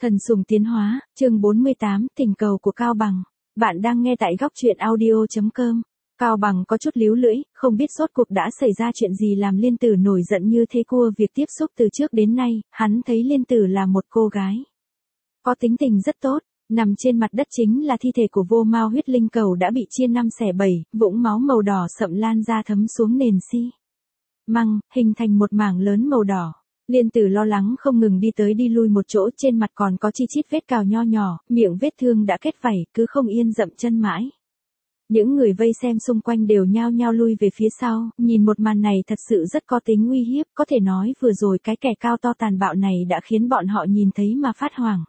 Thần sùng tiến hóa, chương 48, tình cầu của Cao Bằng. Bạn đang nghe tại góc truyện audio.com. Cao Bằng có chút líu lưỡi, không biết rốt cuộc đã xảy ra chuyện gì làm Liên Tử nổi giận như thế. Cua việc tiếp xúc từ trước đến nay, hắn thấy Liên Tử là một cô gái có tính tình rất tốt. Nằm trên mặt đất chính là thi thể của Vô Mao huyết linh cầu đã bị chia 5 xẻ 7, vũng máu màu đỏ sậm lan ra thấm xuống nền xi măng, hình thành một mảng lớn màu đỏ. Liên Tử lo lắng không ngừng đi tới đi lui một chỗ, trên mặt còn có chi chít vết cào nho nhỏ, miệng vết thương đã kết vảy, cứ không yên dậm chân mãi. Những người vây xem xung quanh đều nhao nhao lui về phía sau, nhìn một màn này thật sự rất có tính uy hiếp, có thể nói vừa rồi cái kẻ cao to tàn bạo này đã khiến bọn họ nhìn thấy mà phát hoảng.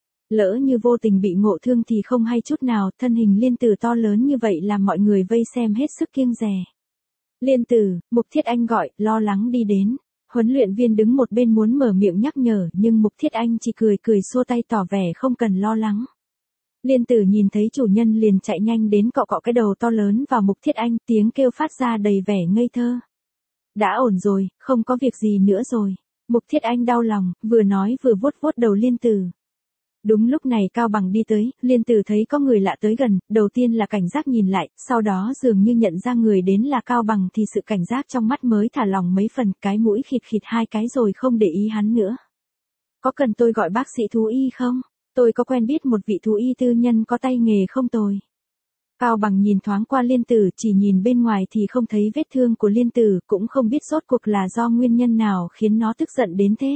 Lỡ như vô tình bị ngộ thương thì không hay chút nào, thân hình Liên Tử to lớn như vậy làm mọi người vây xem hết sức kiêng dè. Liên Tử, Mục Thiết Anh gọi, lo lắng đi đến. Huấn luyện viên đứng một bên muốn mở miệng nhắc nhở, nhưng Mục Thiết Anh chỉ cười cười xua tay tỏ vẻ không cần lo lắng. Liên Tử nhìn thấy chủ nhân liền chạy nhanh đến cọ cọ cái đầu to lớn vào Mục Thiết Anh, tiếng kêu phát ra đầy vẻ ngây thơ. Đã ổn rồi, không có việc gì nữa rồi. Mục Thiết Anh đau lòng, vừa nói vừa vuốt vuốt đầu Liên Tử. Đúng lúc này Cao Bằng đi tới, Liên Tử thấy có người lạ tới gần, đầu tiên là cảnh giác nhìn lại, sau đó dường như nhận ra người đến là Cao Bằng thì sự cảnh giác trong mắt mới thả lỏng mấy phần, cái mũi khịt khịt hai cái rồi không để ý hắn nữa. Có cần tôi gọi bác sĩ thú y không? Tôi có quen biết một vị thú y tư nhân có tay nghề không tồi. Cao Bằng nhìn thoáng qua Liên Tử, chỉ nhìn bên ngoài thì không thấy vết thương của Liên Tử, cũng không biết rốt cuộc là do nguyên nhân nào khiến nó tức giận đến thế.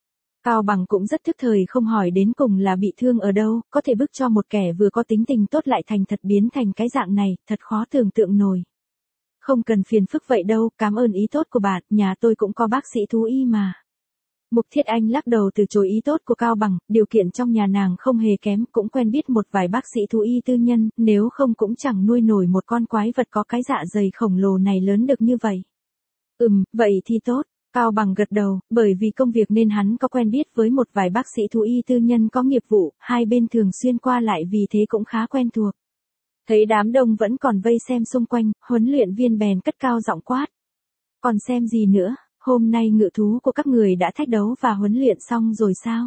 Cao Bằng cũng rất thức thời, không hỏi đến cùng là bị thương ở đâu, có thể bức cho một kẻ vừa có tính tình tốt lại thành thật biến thành cái dạng này, thật khó tưởng tượng nổi. Không cần phiền phức vậy đâu, cảm ơn ý tốt của bạn, nhà tôi cũng có bác sĩ thú y mà. Mục Thiết Anh lắc đầu từ chối ý tốt của Cao Bằng, điều kiện trong nhà nàng không hề kém, cũng quen biết một vài bác sĩ thú y tư nhân, nếu không cũng chẳng nuôi nổi một con quái vật có cái dạ dày khổng lồ này lớn được như vậy. Vậy thì tốt. Cao Bằng gật đầu, bởi vì công việc nên hắn có quen biết với một vài bác sĩ thú y tư nhân có nghiệp vụ, hai bên thường xuyên qua lại vì thế cũng khá quen thuộc. Thấy đám đông vẫn còn vây xem xung quanh, huấn luyện viên bèn cất cao giọng quát. Còn xem gì nữa, hôm nay ngự thú của các người đã thách đấu và huấn luyện xong rồi sao?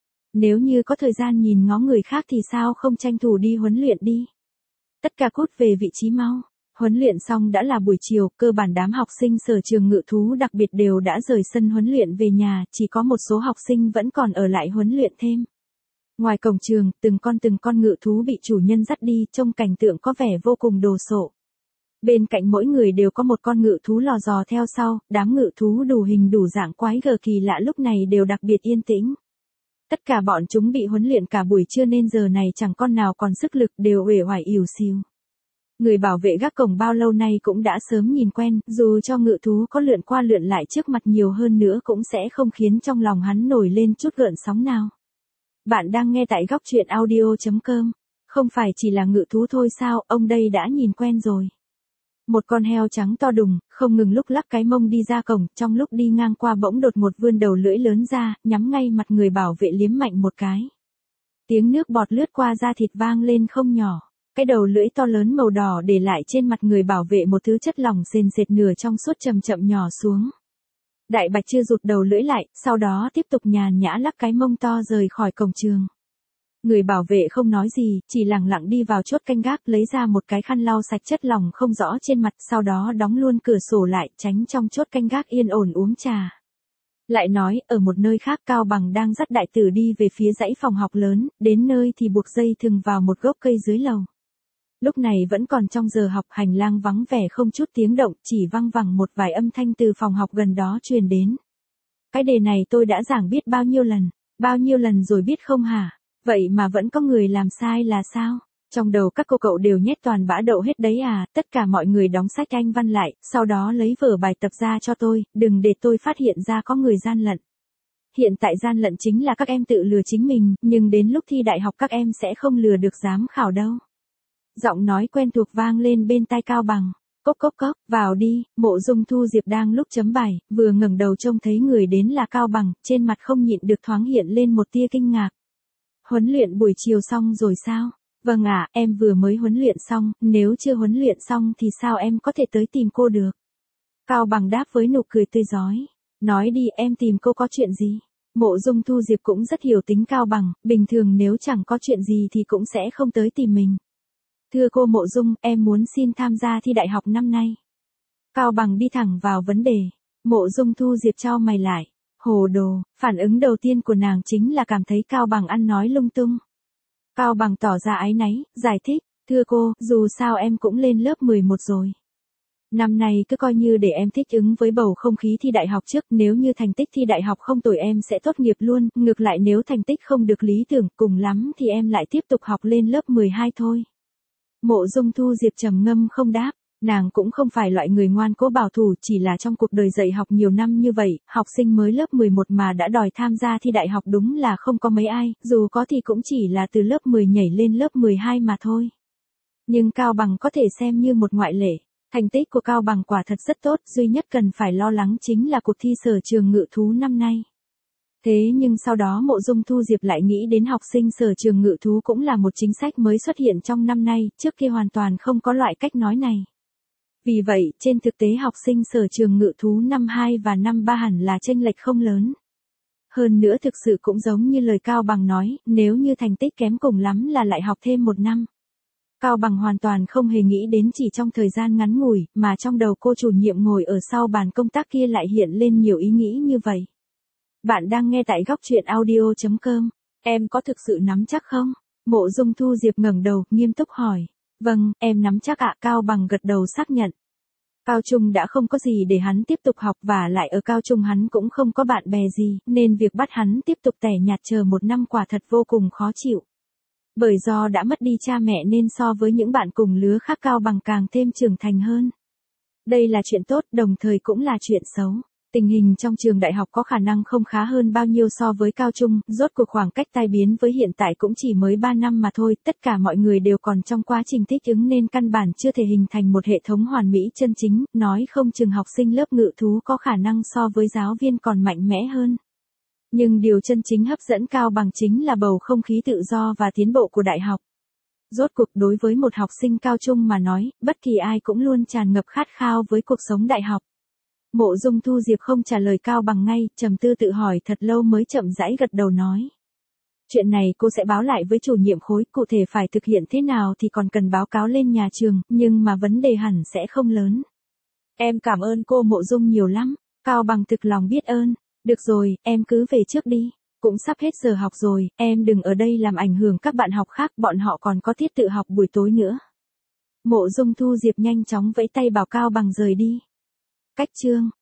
Nếu như có thời gian nhìn ngó người khác thì sao không tranh thủ đi huấn luyện đi? Tất cả cút về vị trí mau. Huấn luyện xong đã là buổi chiều, cơ bản đám học sinh sở trường ngự thú đặc biệt đều đã rời sân huấn luyện về nhà, chỉ có một số học sinh vẫn còn ở lại huấn luyện thêm. Ngoài cổng trường, từng con ngự thú bị chủ nhân dắt đi, trông cảnh tượng có vẻ vô cùng đồ sộ. Bên cạnh mỗi người đều có một con ngự thú lò dò theo sau, đám ngự thú đủ hình đủ dạng quái gở kỳ lạ lúc này đều đặc biệt yên tĩnh. Tất cả bọn chúng bị huấn luyện cả buổi trưa nên giờ này chẳng con nào còn sức lực, đều uể oải ỉu xìu. Người bảo vệ gác cổng bao lâu nay cũng đã sớm nhìn quen, dù cho ngự thú có lượn qua lượn lại trước mặt nhiều hơn nữa cũng sẽ không khiến trong lòng hắn nổi lên chút gợn sóng nào. Bạn đang nghe tại góc truyện audio.com. Không phải chỉ là ngự thú thôi sao, ông đây đã nhìn quen rồi. Một con heo trắng to đùng, không ngừng lúc lắc cái mông đi ra cổng, trong lúc đi ngang qua bỗng đột ngột vươn đầu lưỡi lớn ra, nhắm ngay mặt người bảo vệ liếm mạnh một cái. Tiếng nước bọt lướt qua da thịt vang lên không nhỏ. Cái đầu lưỡi to lớn màu đỏ để lại trên mặt người bảo vệ một thứ chất lỏng sền sệt nửa trong suốt chậm chậm nhỏ xuống. Đại Bạch chưa rụt đầu lưỡi lại, sau đó tiếp tục nhàn nhã lắc cái mông to rời khỏi cổng trường. Người bảo vệ không nói gì, chỉ lẳng lặng đi vào chốt canh gác lấy ra một cái khăn lau sạch chất lỏng không rõ trên mặt, sau đó đóng luôn cửa sổ lại, tránh trong chốt canh gác yên ổn uống trà. Lại nói, ở một nơi khác Cao Bằng đang dắt Đại Tử đi về phía dãy phòng học lớn, đến nơi thì buộc dây thừng vào một gốc cây dưới lầu. Lúc này vẫn còn trong giờ học, hành lang vắng vẻ không chút tiếng động, chỉ văng vẳng một vài âm thanh từ phòng học gần đó truyền đến. Cái đề này tôi đã giảng biết bao nhiêu lần rồi biết không hả? Vậy mà vẫn có người làm sai là sao? Trong đầu các cô cậu đều nhét toàn bã đậu hết đấy à? Tất cả mọi người đóng sách Anh văn lại, sau đó lấy vở bài tập ra cho tôi, đừng để tôi phát hiện ra có người gian lận. Hiện tại gian lận chính là các em tự lừa chính mình, nhưng đến lúc thi đại học các em sẽ không lừa được giám khảo đâu. Giọng nói quen thuộc vang lên bên tai Cao Bằng. Cốc cốc cốc, vào đi. Mộ Dung Thu Diệp đang lúc chấm bài, vừa ngẩng đầu trông thấy người đến là Cao Bằng, trên mặt không nhịn được thoáng hiện lên một tia kinh ngạc. Huấn luyện buổi chiều xong rồi sao? Vâng ạ, em vừa mới huấn luyện xong, nếu chưa huấn luyện xong thì sao em có thể tới tìm cô được? Cao Bằng đáp với nụ cười tươi rói. Nói đi, em tìm cô có chuyện gì? Mộ Dung Thu Diệp cũng rất hiểu tính Cao Bằng, bình thường nếu chẳng có chuyện gì thì cũng sẽ không tới tìm mình. Thưa cô Mộ Dung, em muốn xin tham gia thi đại học năm nay. Cao Bằng đi thẳng vào vấn đề. Mộ Dung Thu Diệp chau mày lại. Hồ đồ, phản ứng đầu tiên của nàng chính là cảm thấy Cao Bằng ăn nói lung tung. Cao Bằng tỏ ra áy náy, giải thích, thưa cô, dù sao em cũng lên lớp 11 rồi. Năm nay cứ coi như để em thích ứng với bầu không khí thi đại học trước, nếu như thành tích thi đại học không tồi em sẽ tốt nghiệp luôn, ngược lại nếu thành tích không được lý tưởng, cùng lắm thì em lại tiếp tục học lên lớp 12 thôi. Mộ Dung Thu Diệp trầm ngâm không đáp, nàng cũng không phải loại người ngoan cố bảo thủ, chỉ là trong cuộc đời dạy học nhiều năm như vậy, học sinh mới lớp 11 mà đã đòi tham gia thi đại học đúng là không có mấy ai, dù có thì cũng chỉ là từ lớp 10 nhảy lên lớp 12 mà thôi. Nhưng Cao Bằng có thể xem như một ngoại lệ. Thành tích của Cao Bằng quả thật rất tốt, duy nhất cần phải lo lắng chính là cuộc thi sở trường ngự thú năm nay. Thế nhưng sau đó Mộ Dung Thu Diệp lại nghĩ đến học sinh sở trường ngự thú cũng là một chính sách mới xuất hiện trong năm nay, trước kia hoàn toàn không có loại cách nói này. Vì vậy, trên thực tế học sinh sở trường ngự thú năm 2 và năm 3 hẳn là chênh lệch không lớn. Hơn nữa thực sự cũng giống như lời Cao Bằng nói, nếu như thành tích kém cùng lắm là lại học thêm 1 năm. Cao Bằng hoàn toàn không hề nghĩ đến chỉ trong thời gian ngắn ngủi, mà trong đầu cô chủ nhiệm ngồi ở sau bàn công tác kia lại hiện lên nhiều ý nghĩ như vậy. Bạn đang nghe tại góc truyện audio.com. Em có thực sự nắm chắc không? Mộ Dung Thu Diệp ngẩng đầu, nghiêm túc hỏi. Vâng, em nắm chắc ạ. Cao Bằng gật đầu xác nhận. Cao trung đã không có gì để hắn tiếp tục học và lại ở cao trung hắn cũng không có bạn bè gì, nên việc bắt hắn tiếp tục tẻ nhạt chờ 1 năm quả thật vô cùng khó chịu. Bởi do đã mất đi cha mẹ nên so với những bạn cùng lứa khác Cao Bằng càng thêm trưởng thành hơn. Đây là chuyện tốt, đồng thời cũng là chuyện xấu. Tình hình trong trường đại học có khả năng không khá hơn bao nhiêu so với cao trung, rốt cuộc khoảng cách tai biến với hiện tại cũng chỉ mới 3 năm mà thôi, tất cả mọi người đều còn trong quá trình thích ứng nên căn bản chưa thể hình thành một hệ thống hoàn mỹ chân chính, nói không chừng học sinh lớp ngự thú có khả năng so với giáo viên còn mạnh mẽ hơn. Nhưng điều chân chính hấp dẫn Cao Bằng chính là bầu không khí tự do và tiến bộ của đại học. Rốt cuộc đối với một học sinh cao trung mà nói, bất kỳ ai cũng luôn tràn ngập khát khao với cuộc sống đại học. Mộ Dung Thu Diệp không trả lời Cao Bằng ngay, trầm tư tự hỏi thật lâu mới chậm rãi gật đầu nói. Chuyện này cô sẽ báo lại với chủ nhiệm khối, cụ thể phải thực hiện thế nào thì còn cần báo cáo lên nhà trường, nhưng mà vấn đề hẳn sẽ không lớn. Em cảm ơn cô Mộ Dung nhiều lắm. Cao Bằng thực lòng biết ơn. Được rồi, em cứ về trước đi. Cũng sắp hết giờ học rồi, em đừng ở đây làm ảnh hưởng các bạn học khác, bọn họ còn có tiết tự học buổi tối nữa. Mộ Dung Thu Diệp nhanh chóng vẫy tay bảo Cao Bằng rời đi. Cách chương